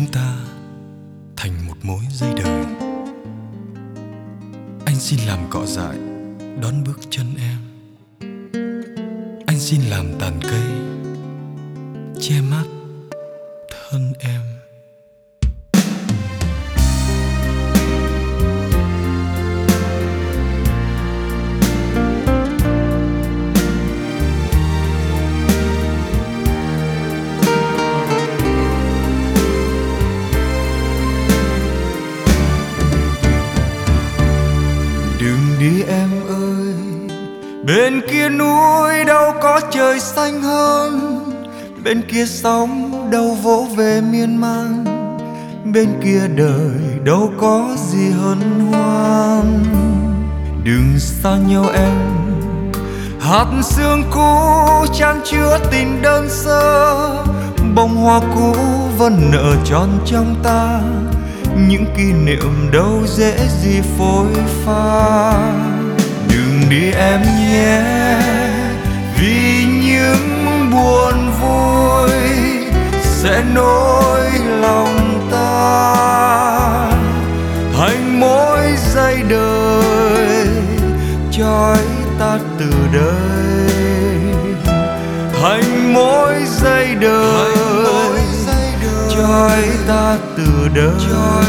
chúng ta thành một mối dây đời. Anh xin làm cỏ dại đón bước chân em. Anh xin làm tàn cây che mát thân em. Đừng đi em ơi, bên kia núi đâu có trời xanh hơn, bên kia sóng đâu vỗ về miên man, bên kia đời đâu có gì hân hoan. Đừng xa nhau em, hạt sương cũ chan chứa tình đơn sơ, bông hoa cũ vẫn nở tròn trong ta, những kỷ niệm đâu dễ gì phôi pha. Đừng đi em nhé, vì những buồn vui sẽ nối lòng ta thành mối dây đời, trói ta từ đây thành mối dây đời, trói ta từ đời.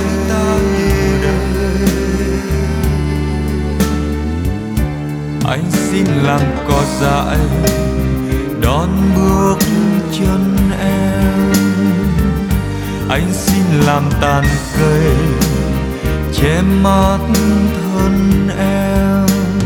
Anh xin làm cỏ dại đón bước chân em. Anh xin làm tàn cây che mát thân em.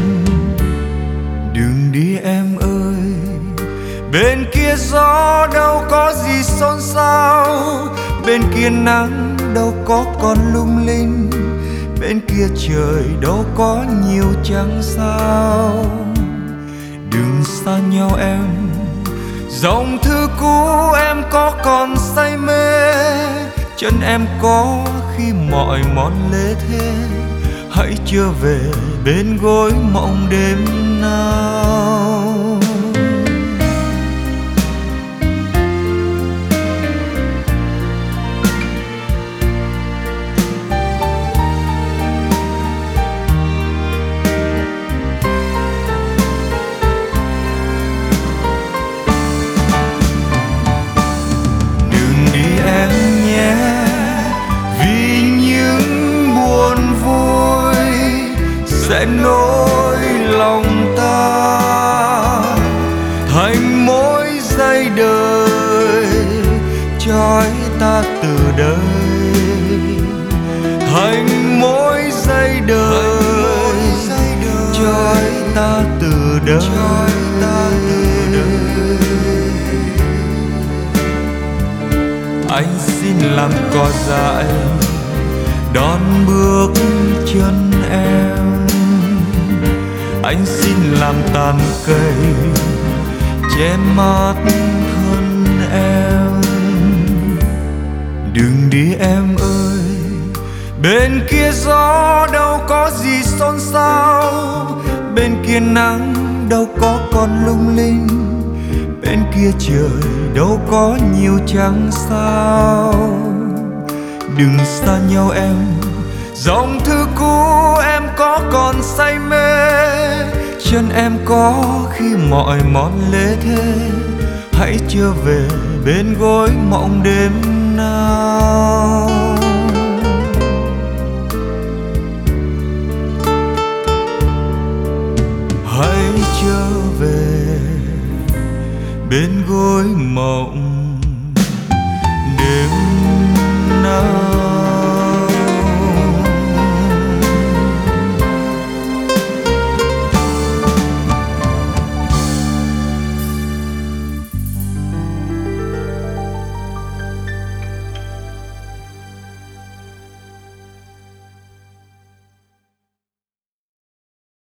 Đừng đi em ơi, bên kia gió đâu có gì xôn xao, bên kia nắng đâu có còn lung linh, bên kia trời đâu có nhiều trăng sao. Đừng xa nhau em, dòng thư cũ em có còn say mê, chân em có khi mọi món lê thế, hãy trở về bên gối mộng đêm nào. Sẽ nối lòng ta thành mối dây đời, trói ta từ đây thành mối dây đời, trói ta từ đời. Anh xin làm cỏ dại đón bước chân em. Anh xin làm tàn cây che mát thân em. Đừng đi em ơi, bên kia gió đâu có gì xôn xao, bên kia nắng đâu có còn lung linh, bên kia trời đâu có nhiều trăng sao. Đừng xa nhau em, dòng thư cũ em có còn say mê, chân em có khi mọi món lê thế, hãy trở về bên gối mộng đêm nào. Hãy trở về bên gối mộng đêm nào.